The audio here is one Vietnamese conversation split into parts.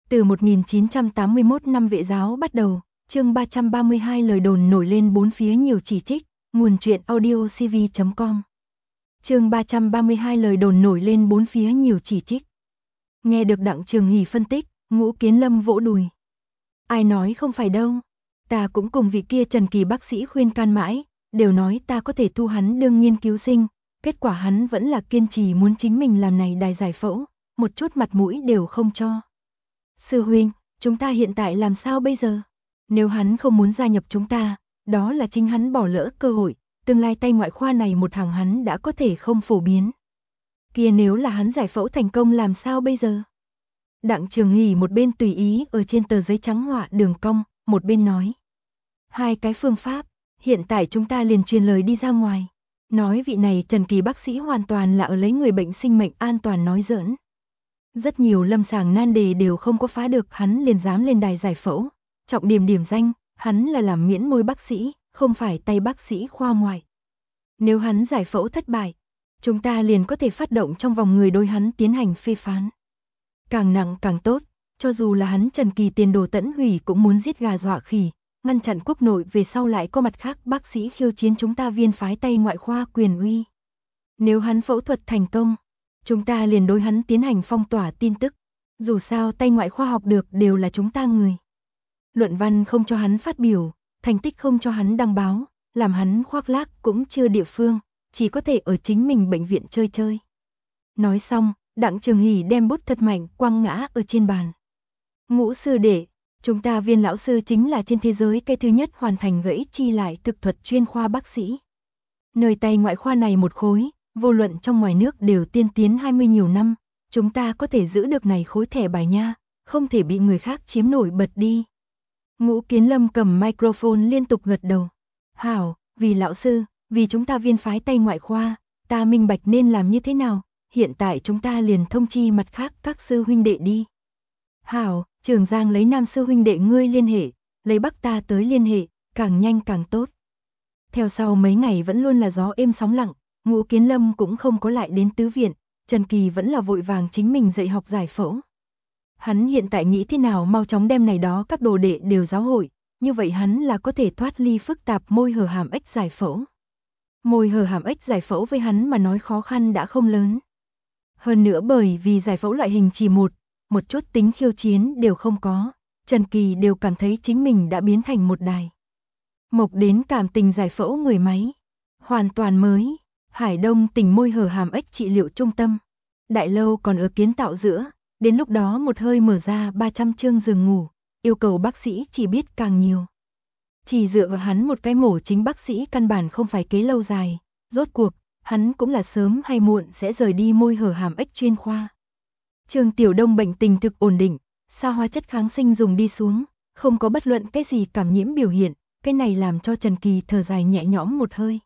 Từ 1981 năm Vệ giáo bắt đầu, chương 332 lời đồn nổi lên bốn phía nhiều chỉ trích, nguồn truyện audiocv.com. Chương 332 lời đồn nổi lên bốn phía nhiều chỉ trích. Nghe được Đặng Trường Hỷ phân tích, Ngũ Kiến Lâm vỗ đùi. Ai nói không phải đâu, ta cũng cùng vị kia Trần Kỳ bác sĩ khuyên can mãi, đều nói ta có thể thu hắn đương nghiên cứu sinh, kết quả hắn vẫn là kiên trì muốn chính mình làm này đài giải phẫu, một chút mặt mũi đều không cho. Sư huynh, chúng ta hiện tại làm sao bây giờ? Nếu hắn không muốn gia nhập chúng ta, đó là chính hắn bỏ lỡ cơ hội, tương lai tay ngoại khoa này một hàng hắn đã có thể không phổ biến. Kia nếu là hắn giải phẫu thành công làm sao bây giờ? Đặng Trường Hỷ một bên tùy ý ở trên tờ giấy trắng họa đường cong, một bên nói. Hai cái phương pháp, hiện tại chúng ta liền truyền lời đi ra ngoài. Nói vị này Trần Kỳ bác sĩ hoàn toàn là ở lấy người bệnh sinh mệnh an toàn nói giỡn. Rất nhiều lâm sàng nan đề đều không có phá được hắn liền dám lên đài giải phẫu. Trọng điểm danh, hắn là làm miễn môi bác sĩ, không phải tay bác sĩ khoa ngoại. Nếu hắn giải phẫu thất bại, chúng ta liền có thể phát động trong vòng người đối hắn tiến hành phê phán. Càng nặng càng tốt, cho dù là hắn Trần Kỳ tiền đồ tẫn hủy cũng muốn giết gà dọa khỉ, ngăn chặn quốc nội về sau lại có mặt khác bác sĩ khiêu chiến chúng ta viên phái tay ngoại khoa quyền uy. Nếu hắn phẫu thuật thành công, chúng ta liền đối hắn tiến hành phong tỏa tin tức, dù sao tay ngoại khoa học được đều là chúng ta người. Luận văn không cho hắn phát biểu, thành tích không cho hắn đăng báo, làm hắn khoác lác cũng chưa địa phương, chỉ có thể ở chính mình bệnh viện chơi chơi. Nói xong, Đặng Trường Hỷ đem bút thật mạnh quăng ngã ở trên bàn. Ngũ sư đệ, chúng ta viên lão sư chính là trên thế giới cái thứ nhất hoàn thành gãy chi lại thực thuật chuyên khoa bác sĩ. Nơi tay ngoại khoa này một khối, vô luận trong ngoài nước đều tiên tiến 20 nhiều năm, chúng ta có thể giữ được này khối thẻ bài nha, không thể bị người khác chiếm nổi bật đi. Ngũ Kiến Lâm cầm microphone liên tục gật đầu. Hảo, vì lão sư, vì chúng ta viên phái tay ngoại khoa, ta minh bạch nên làm như thế nào, hiện tại chúng ta liền thông chi mặt khác các sư huynh đệ đi. Hảo, Trường Giang lấy nam sư huynh đệ ngươi liên hệ, lấy Bắc ta tới liên hệ, càng nhanh càng tốt. Theo sau mấy ngày vẫn luôn là gió êm sóng lặng, Ngũ Kiến Lâm cũng không có lại đến tứ viện, Trần Kỳ vẫn là vội vàng chính mình dạy học giải phẫu. Hắn hiện tại nghĩ thế nào mau chóng đem này đó các đồ đệ đều giáo hội, như vậy hắn là có thể thoát ly phức tạp môi hở hàm ếch giải phẫu. Môi hở hàm ếch giải phẫu với hắn mà nói khó khăn đã không lớn. Hơn nữa bởi vì giải phẫu loại hình chỉ một chút tính khiêu chiến đều không có, Trần Kỳ đều cảm thấy chính mình đã biến thành một đài. Mộc đến cảm tình giải phẫu người máy, hoàn toàn mới, Hải Đông tỉnh môi hở hàm ếch trị liệu trung tâm. Đại lâu còn ở kiến tạo giữa, đến lúc đó một hơi mở ra 300 chương giường ngủ, yêu cầu bác sĩ chỉ biết càng nhiều. Chỉ dựa vào hắn một cái mổ chính bác sĩ căn bản không phải kế lâu dài, rốt cuộc, hắn cũng là sớm hay muộn sẽ rời đi môi hở hàm ếch chuyên khoa. Trương Tiểu Đông bệnh tình thực ổn định, xa hóa chất kháng sinh dùng đi xuống, không có bất luận cái gì cảm nhiễm biểu hiện, cái này làm cho Trần Kỳ thở dài nhẹ nhõm một hơi.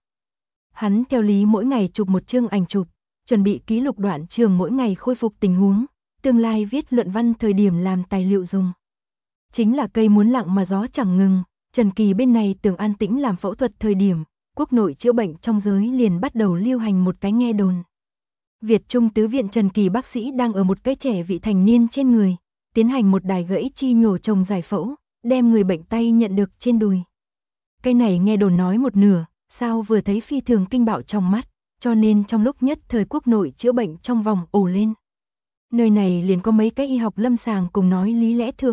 Hắn theo lý mỗi ngày chụp một chương ảnh chụp, chuẩn bị ký lục đoạn trường mỗi ngày khôi phục tình huống, tương lai viết luận văn thời điểm làm tài liệu dùng. Chính là cây muốn lặng mà gió chẳng ngừng, Trần Kỳ bên này tưởng an tĩnh làm phẫu thuật thời điểm, quốc nội chữa bệnh trong giới liền bắt đầu lưu hành một cái nghe đồn. Việt Trung tứ viện Trần Kỳ bác sĩ đang ở một cái trẻ vị thành niên trên người, tiến hành một đài gãy chi nhổ trồng giải phẫu, đem người bệnh tay nhận được trên đùi. Cái này nghe đồn nói một nửa, sao vừa thấy phi thường kinh bạo trong mắt, cho nên trong lúc nhất thời quốc nội chữa bệnh trong vòng ồ lên. Nơi này liền có mấy cái y học lâm sàng cùng nói lý lẽ thường.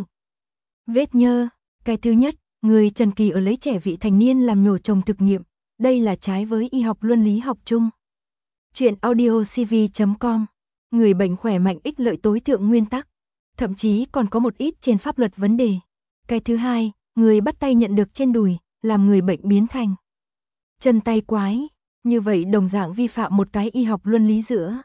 Vết nhơ, cái thứ nhất, người Trần Kỳ ở lấy trẻ vị thành niên làm nhổ trồng thực nghiệm, đây là trái với y học luân lý học chung. Chuyện audiocv.com, người bệnh khỏe mạnh ích lợi tối thượng nguyên tắc, thậm chí còn có một ít trên pháp luật vấn đề. Cái thứ hai, người bắt tay nhận được trên đùi, làm người bệnh biến thành chân tay quái, như vậy đồng dạng vi phạm một cái y học luân lý giữa.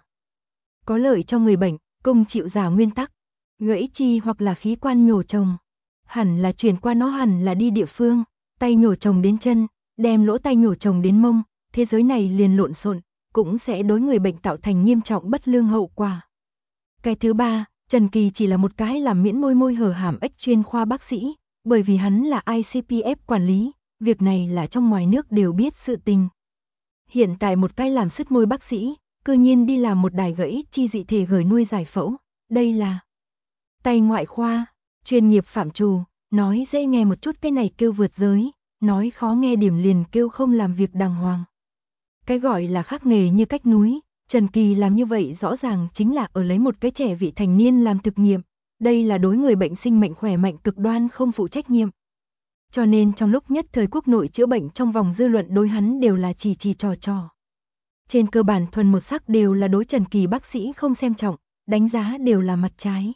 Có lợi cho người bệnh, cùng chịu giả nguyên tắc, gãy chi hoặc là khí quan nhổ trồng. Hẳn là chuyển qua nó hẳn là đi địa phương, tay nhổ trồng đến chân, đem lỗ tay nhổ trồng đến mông, thế giới này liền lộn xộn, cũng sẽ đối người bệnh tạo thành nghiêm trọng bất lương hậu quả. Cái thứ ba, Trần Kỳ chỉ là một cái làm miễn môi hở hàm ếch chuyên khoa bác sĩ, bởi vì hắn là ICPF quản lý, việc này là trong ngoài nước đều biết sự tình. Hiện tại một cái làm sứt môi bác sĩ, cư nhiên đi làm một đài gãy chi dị thể gửi nuôi giải phẫu, đây là Tay ngoại khoa, chuyên nghiệp phạm trù, nói dễ nghe một chút cái này kêu vượt giới, nói khó nghe điểm liền kêu không làm việc đàng hoàng. Cái gọi là khác nghề như cách núi, Trần Kỳ làm như vậy rõ ràng chính là ở lấy một cái trẻ vị thành niên làm thực nghiệm, đây là đối người bệnh sinh mệnh khỏe mạnh cực đoan không phụ trách nhiệm. Cho nên trong lúc nhất thời quốc nội chữa bệnh trong vòng dư luận đối hắn đều là chỉ trò. Trên cơ bản thuần một sắc đều là đối Trần Kỳ bác sĩ không xem trọng, đánh giá đều là mặt trái.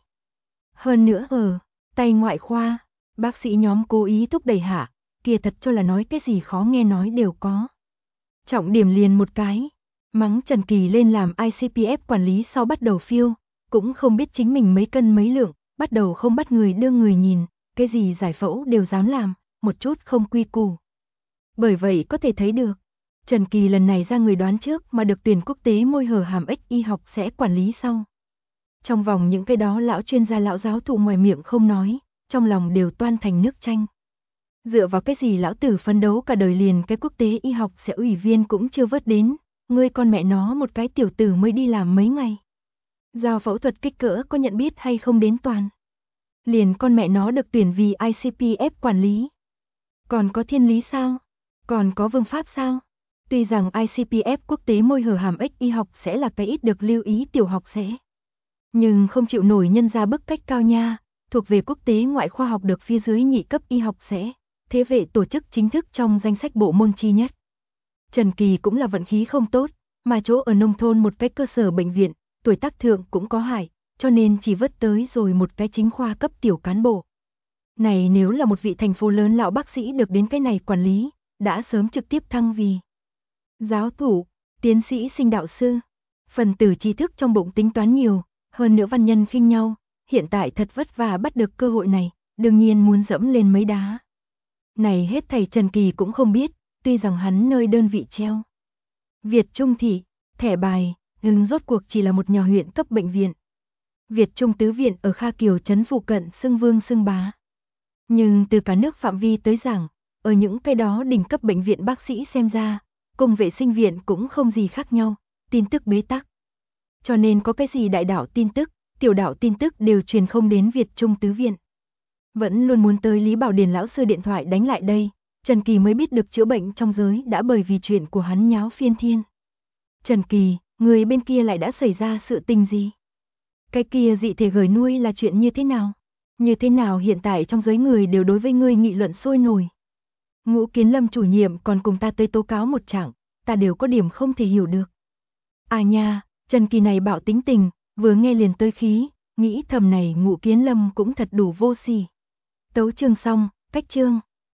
Hơn nữa tay ngoại khoa, bác sĩ nhóm cố ý thúc đẩy hạ, kia thật cho là nói cái gì khó nghe nói đều có. Trọng điểm liền một cái, mắng Trần Kỳ lên làm ICPF quản lý sau bắt đầu phiêu, cũng không biết chính mình mấy cân mấy lượng, bắt đầu không bắt người đưa người nhìn, cái gì giải phẫu đều dám làm, một chút không quy củ. Bởi vậy có thể thấy được, Trần Kỳ lần này ra người đoán trước mà được tuyển quốc tế môi hở hàm ếch y học sẽ quản lý sau. Trong vòng những cái đó lão chuyên gia lão giáo thụ ngoài miệng không nói, trong lòng đều toan thành nước chanh. Dựa vào cái gì lão tử phấn đấu cả đời liền cái quốc tế y học sẽ ủy viên cũng chưa vớt đến, ngươi con mẹ nó một cái tiểu tử mới đi làm mấy ngày. Giao phẫu thuật kích cỡ có nhận biết hay không đến toàn. Liền con mẹ nó được tuyển vì ICPF quản lý. Còn có thiên lý sao? Còn có vương pháp sao? Tuy rằng ICPF quốc tế môi hở hàm ếch y học sẽ là cái ít được lưu ý tiểu học sẽ. Nhưng không chịu nổi nhân ra bức cách cao nha, thuộc về quốc tế ngoại khoa học được phía dưới nhị cấp y học sẽ. Thế vệ tổ chức chính thức trong danh sách bộ môn chi nhất. Trần Kỳ cũng là vận khí không tốt, mà chỗ ở nông thôn một cái cơ sở bệnh viện, tuổi tác thượng cũng có hại, cho nên chỉ vớt tới rồi một cái chính khoa cấp tiểu cán bộ. Này nếu là một vị thành phố lớn lão bác sĩ được đến cái này quản lý, đã sớm trực tiếp thăng vì giáo thủ, tiến sĩ sinh đạo sư. Phần tử trí thức trong bụng tính toán nhiều, hơn nữa văn nhân khinh nhau, hiện tại thật vất vả bắt được cơ hội này, đương nhiên muốn dẫm lên mấy đá. Này hết thầy Trần Kỳ cũng không biết, tuy rằng hắn nơi đơn vị treo Việt Trung thị, thẻ bài, nhưng rốt cuộc chỉ là một nhỏ huyện cấp bệnh viện. Việt Trung tứ viện ở Kha Kiều trấn phụ cận xưng vương xưng bá. Nhưng từ cả nước phạm vi tới giảng, ở những cái đó đỉnh cấp bệnh viện bác sĩ xem ra, cùng vệ sinh viện cũng không gì khác nhau, tin tức bế tắc. Cho nên có cái gì đại đạo tin tức, tiểu đạo tin tức đều truyền không đến Việt Trung tứ viện. Vẫn luôn muốn tới Lý Bảo Điền lão sư điện thoại đánh lại đây, Trần Kỳ mới biết được chữa bệnh trong giới đã bởi vì chuyện của hắn nháo phiên thiên. Trần Kỳ, người bên kia lại đã xảy ra sự tình gì? Cái kia dị thể gửi nuôi là chuyện như thế nào? Như thế nào hiện tại trong giới người đều đối với ngươi nghị luận sôi nổi? Ngũ Kiến Lâm chủ nhiệm còn cùng ta tới tố cáo một trạng, ta đều có điểm không thể hiểu được. À nha, Trần Kỳ này bạo tính tình, vừa nghe liền tới khí, nghĩ thầm này Ngũ Kiến Lâm cũng thật đủ vô sỉ. Tấu chương xong, cách chương.